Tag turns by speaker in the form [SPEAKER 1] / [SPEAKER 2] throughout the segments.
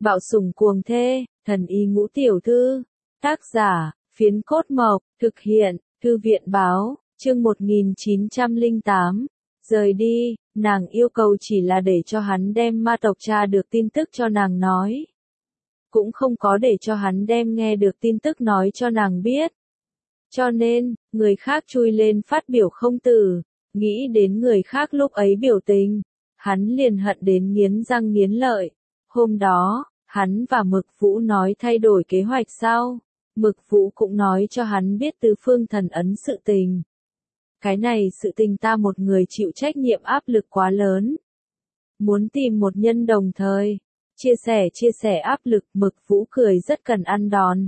[SPEAKER 1] Bạo sủng cuồng thê, thần y ngũ tiểu thư. Tác giả, Phiến Cốt Mộc, thực hiện, Thư viện báo, chương 1908. Rời đi, nàng yêu cầu chỉ là để cho hắn đem ma tộc tra được tin tức cho nàng nói. Cũng không có để cho hắn đem nghe được tin tức nói cho nàng biết. Cho nên, người khác chui lên phát biểu không từ, nghĩ đến người khác lúc ấy biểu tình, hắn liền hận đến nghiến răng nghiến lợi. Hôm đó, hắn và Mực Vũ nói thay đổi kế hoạch sau, Mực Vũ cũng nói cho hắn biết tứ phương thần ấn sự tình. Cái này sự tình ta một người chịu trách nhiệm áp lực quá lớn. Muốn tìm một nhân đồng thời, chia sẻ áp lực. Mực Vũ cười rất cần ăn đòn.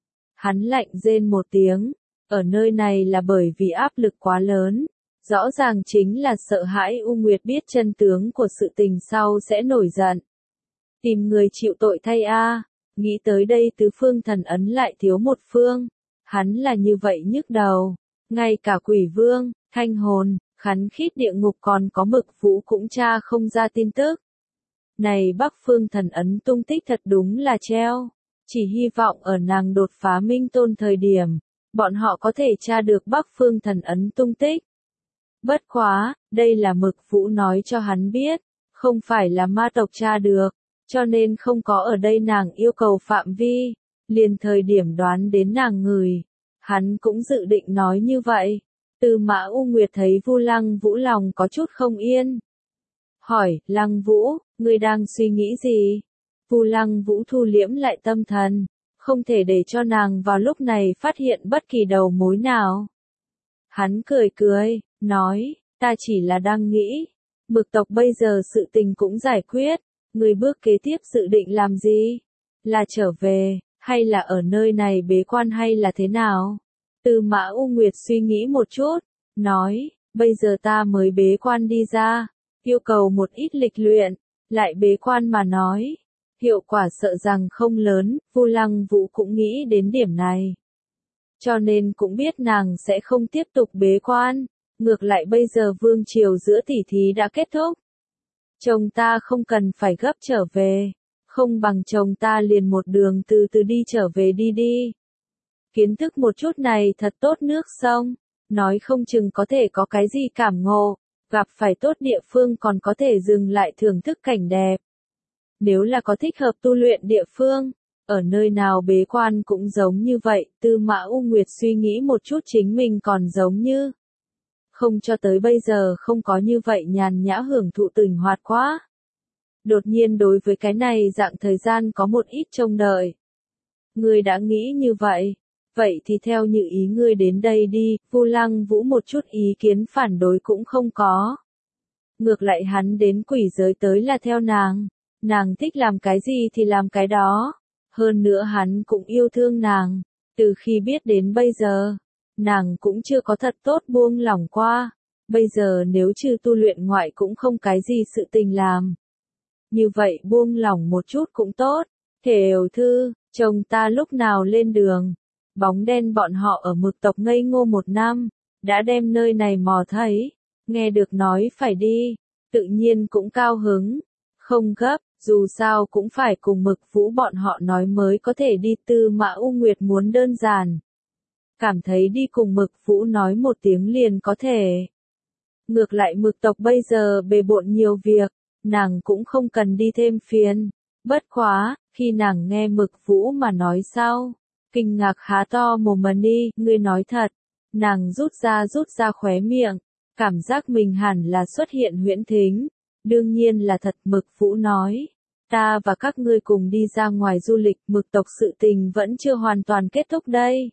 [SPEAKER 1] Hắn lạnh rên một tiếng, ở nơi này là bởi vì áp lực quá lớn, rõ ràng chính là sợ hãi U Nguyệt biết chân tướng của sự tình sau sẽ nổi giận. Tìm người chịu tội thay a. Nghĩ tới đây tứ phương thần ấn lại thiếu một phương, hắn là như vậy nhức đầu. Ngay cả Quỷ Vương, Thanh Hồn, Khắn Khít địa ngục còn có Mực Vũ cũng tra không ra tin tức. Này Bắc phương thần ấn tung tích thật đúng là treo, chỉ hy vọng ở nàng đột phá minh tôn thời điểm, bọn họ có thể tra được Bắc phương thần ấn tung tích. Bất quá, đây là Mực Vũ nói cho hắn biết, không phải là ma tộc tra được, cho nên không có ở đây nàng yêu cầu phạm vi, liền thời điểm đoán đến nàng người. Hắn cũng dự định nói như vậy. Tư Mã U Nguyệt thấy Vu Lăng Vũ lòng có chút không yên. Hỏi, Lăng Vũ, ngươi đang suy nghĩ gì? Vu Lăng Vũ thu liễm lại tâm thần, không thể để cho nàng vào lúc này phát hiện bất kỳ đầu mối nào. Hắn cười cười, nói, ta chỉ là đang nghĩ, Mực tộc bây giờ sự tình cũng giải quyết, người bước kế tiếp dự định làm gì? Là trở về, hay là ở nơi này bế quan hay là thế nào? Tư Mã U Nguyệt suy nghĩ một chút, nói, bây giờ ta mới bế quan đi ra, yêu cầu một ít lịch luyện, lại bế quan mà nói, hiệu quả sợ rằng không lớn. Vu Lăng Vũ cũng nghĩ đến điểm này. Cho nên cũng biết nàng sẽ không tiếp tục bế quan, ngược lại bây giờ vương triều giữa tỷ thí đã kết thúc. Chồng ta không cần phải gấp trở về, không bằng chồng ta liền một đường từ từ đi trở về đi. Kiến thức một chút này thật tốt nước sông, nói không chừng có thể có cái gì cảm ngộ, gặp phải tốt địa phương còn có thể dừng lại thưởng thức cảnh đẹp. Nếu là có thích hợp tu luyện địa phương, ở nơi nào bế quan cũng giống như vậy. Tư Mã U Nguyệt suy nghĩ một chút chính mình còn giống như không cho tới bây giờ không có như vậy nhàn nhã hưởng thụ tình hoạt quá. Đột nhiên đối với cái này dạng thời gian có một ít trông đợi. Ngươi đã nghĩ như vậy, vậy thì theo như ý ngươi đến đây đi. Vu Lăng Vũ một chút ý kiến phản đối cũng không có. Ngược lại hắn đến quỷ giới tới là theo nàng thích làm cái gì thì làm cái đó. Hơn nữa hắn cũng yêu thương nàng, từ khi biết đến bây giờ, nàng cũng chưa có thật tốt buông lỏng qua. Bây giờ nếu trừ tu luyện ngoại cũng không cái gì sự tình làm. Như vậy buông lỏng một chút cũng tốt. Thều thư, chồng ta lúc nào lên đường? Bóng đen bọn họ ở Mực tộc ngây ngô 1 năm, đã đem nơi này mò thấy, nghe được nói phải đi, tự nhiên cũng cao hứng. Không gấp, dù sao cũng phải cùng Mực Vũ bọn họ nói mới có thể đi. Tư Mã U Nguyệt muốn đơn giản, cảm thấy đi cùng Mực Vũ nói một tiếng liền có thể. Ngược lại Mực tộc bây giờ bề bộn nhiều việc, nàng cũng không cần đi thêm phiền. Bất quá, khi nàng nghe Mực Vũ mà nói sau, kinh ngạc há to mồm mà đi, ngươi nói thật. Nàng rút ra khóe miệng, cảm giác mình hẳn là xuất hiện huyễn thính. Đương nhiên là thật. Mực Vũ nói, ta và các ngươi cùng đi ra ngoài du lịch. Mực tộc sự tình vẫn chưa hoàn toàn kết thúc đây.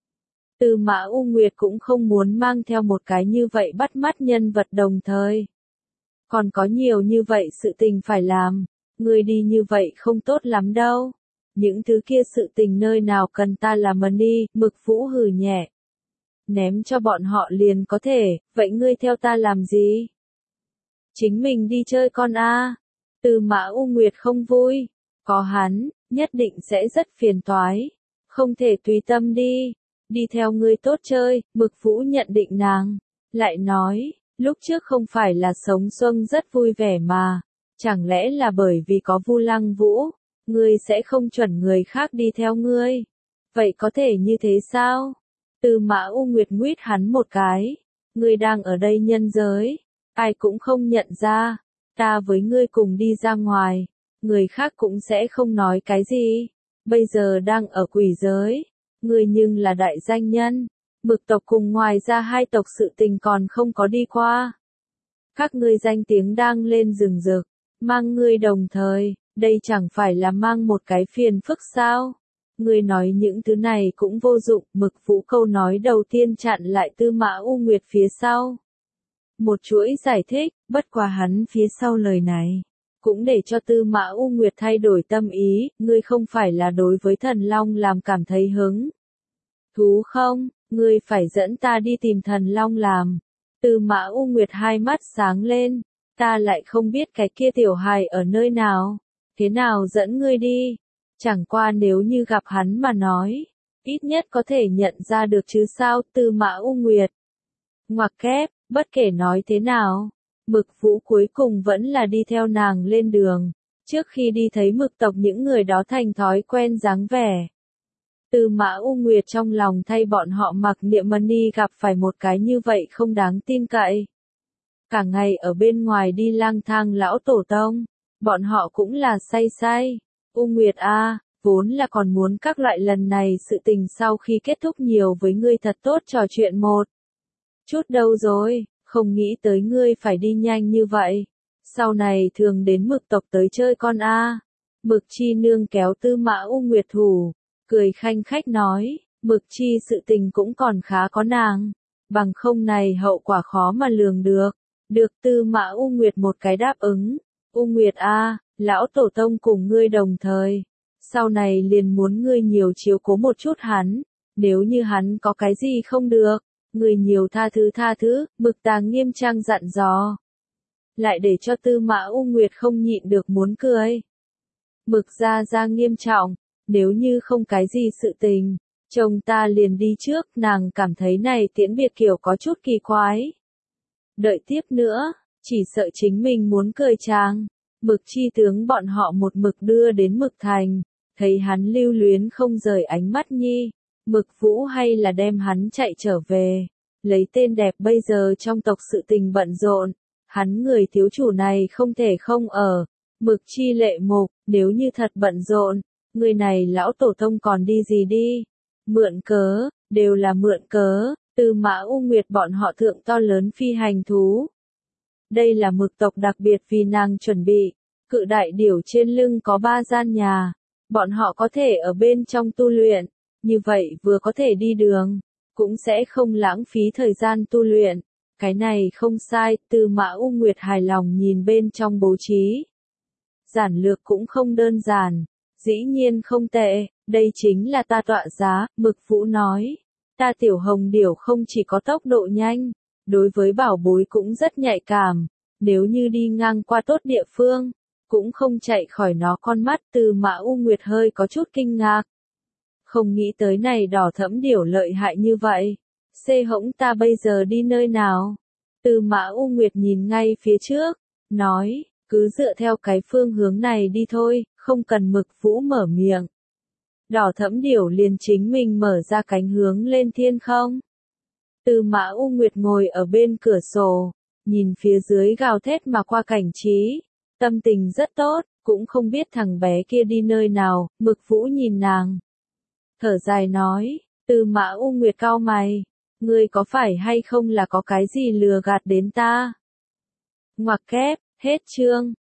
[SPEAKER 1] Tư Mã U Nguyệt cũng không muốn mang theo một cái như vậy bắt mắt nhân vật đồng thời. Còn có nhiều như vậy sự tình phải làm, ngươi đi như vậy không tốt lắm đâu. Những thứ kia sự tình nơi nào cần ta làm mà đi. Mực Vũ hừ nhẹ, ném cho bọn họ liền có thể. Vậy ngươi theo ta làm gì? Chính mình đi chơi con a. Tư Mã U Nguyệt không vui, có hắn, nhất định sẽ rất phiền toái, không thể tùy tâm đi theo ngươi tốt chơi. Mực Vũ nhận định nàng, lại nói, lúc trước không phải là sống xuân rất vui vẻ mà, chẳng lẽ là bởi vì có Vu Lăng Vũ, Ngươi sẽ không chuẩn người khác đi theo ngươi. Vậy có thể như thế sao? Tư Mã U Nguyệt nguyết hắn một cái. Ngươi đang ở đây nhân giới. Ai cũng không nhận ra. Ta với ngươi cùng đi ra ngoài. Người khác cũng sẽ không nói cái gì. Bây giờ đang ở quỷ giới. Ngươi nhưng là đại danh nhân. Mực tộc cùng ngoài ra hai tộc sự tình còn không có đi qua. Các ngươi danh tiếng đang lên rừng rực. Mang ngươi đồng thời. Đây chẳng phải là mang một cái phiền phức sao? Ngươi nói những thứ này cũng vô dụng. Mực Vũ câu nói đầu tiên chặn lại Tư Mã U Nguyệt phía sau. Một chuỗi giải thích, bất quá hắn phía sau lời này. Cũng để cho Tư Mã U Nguyệt thay đổi tâm ý, ngươi không phải là đối với thần long làm cảm thấy hứng thú không, ngươi phải dẫn ta đi tìm thần long làm. Tư Mã U Nguyệt hai mắt sáng lên, ta lại không biết cái kia tiểu hài ở nơi nào, thế nào dẫn ngươi đi, chẳng qua nếu như gặp hắn mà nói, ít nhất có thể nhận ra được chứ sao. Tư Mã U Nguyệt ngoặc kép, bất kể nói thế nào. Mực Vũ cuối cùng vẫn là đi theo nàng lên đường, trước khi đi thấy Mực tộc những người đó thành thói quen dáng vẻ. Tư Mã U Nguyệt trong lòng thay bọn họ Mặc Niệm Mani gặp phải một cái như vậy không đáng tin cậy. Cả ngày ở bên ngoài đi lang thang lão tổ tông, bọn họ cũng là say say. U Nguyệt a, vốn là còn muốn các loại lần này sự tình sau khi kết thúc nhiều với ngươi thật tốt trò chuyện một chút đâu rồi. Không nghĩ tới ngươi phải đi nhanh như vậy. Sau này thường đến Mực tộc tới chơi con a. Mực Chi nương kéo Tư Mã U Nguyệt thủ, cười khanh khách nói, Mực Chi sự tình cũng còn khá có nàng, bằng không này hậu quả khó mà lường được. Được. Tư Mã U Nguyệt một cái đáp ứng. U Nguyệt a, lão tổ tông cùng ngươi đồng thời. Sau này liền muốn ngươi nhiều chiếu cố một chút hắn, nếu như hắn có cái gì không được. Người nhiều tha thứ, Mực Tàng nghiêm trang dặn dò. Lại để cho Tư Mã U Nguyệt không nhịn được muốn cười. Mực ra nghiêm trọng, nếu như không cái gì sự tình, chồng ta liền đi trước. Nàng cảm thấy này tiễn biệt kiểu có chút kỳ quái. Đợi tiếp nữa, chỉ sợ chính mình muốn cười chàng. Mực Chi tướng bọn họ một mực đưa đến Mực Thành, thấy hắn lưu luyến không rời ánh mắt nhi. Mực Vũ hay là đem hắn chạy trở về, lấy tên đẹp bây giờ trong tộc sự tình bận rộn, hắn người thiếu chủ này không thể không ở. Mực Chi lệ mục, nếu như thật bận rộn, người này lão tổ tông còn đi gì đi, mượn cớ, đều là mượn cớ. Tư Mã U Nguyệt bọn họ thượng to lớn phi hành thú. Đây là Mực tộc đặc biệt vì nàng chuẩn bị, cự đại điểu trên lưng có 3 gian nhà, bọn họ có thể ở bên trong tu luyện. Như vậy vừa có thể đi đường, cũng sẽ không lãng phí thời gian tu luyện. Cái này không sai. Tư Mã U Nguyệt hài lòng nhìn bên trong bố trí. Giản lược cũng không đơn giản, dĩ nhiên không tệ, đây chính là ta tọa giá. Mực Vũ nói, ta tiểu hồng điểu không chỉ có tốc độ nhanh, đối với bảo bối cũng rất nhạy cảm, nếu như đi ngang qua tốt địa phương, cũng không chạy khỏi nó con mắt. Tư Mã U Nguyệt hơi có chút kinh ngạc. Không nghĩ tới này đỏ thẫm điểu lợi hại như vậy. Xê hỗng ta bây giờ đi nơi nào? Tư Mã U Nguyệt nhìn ngay phía trước, nói, cứ dựa theo cái phương hướng này đi thôi, không cần Mực Vũ mở miệng. Đỏ thẫm điểu liền chính mình mở ra cánh hướng lên thiên không. Tư Mã U Nguyệt ngồi ở bên cửa sổ, nhìn phía dưới gào thét mà qua cảnh trí, tâm tình rất tốt, cũng không biết thằng bé kia đi nơi nào. Mực Vũ nhìn nàng, thở dài nói, Tư Mã U Nguyệt cau mày, ngươi có phải hay không là có cái gì lừa gạt đến ta? Ngoặc kép, hết chương.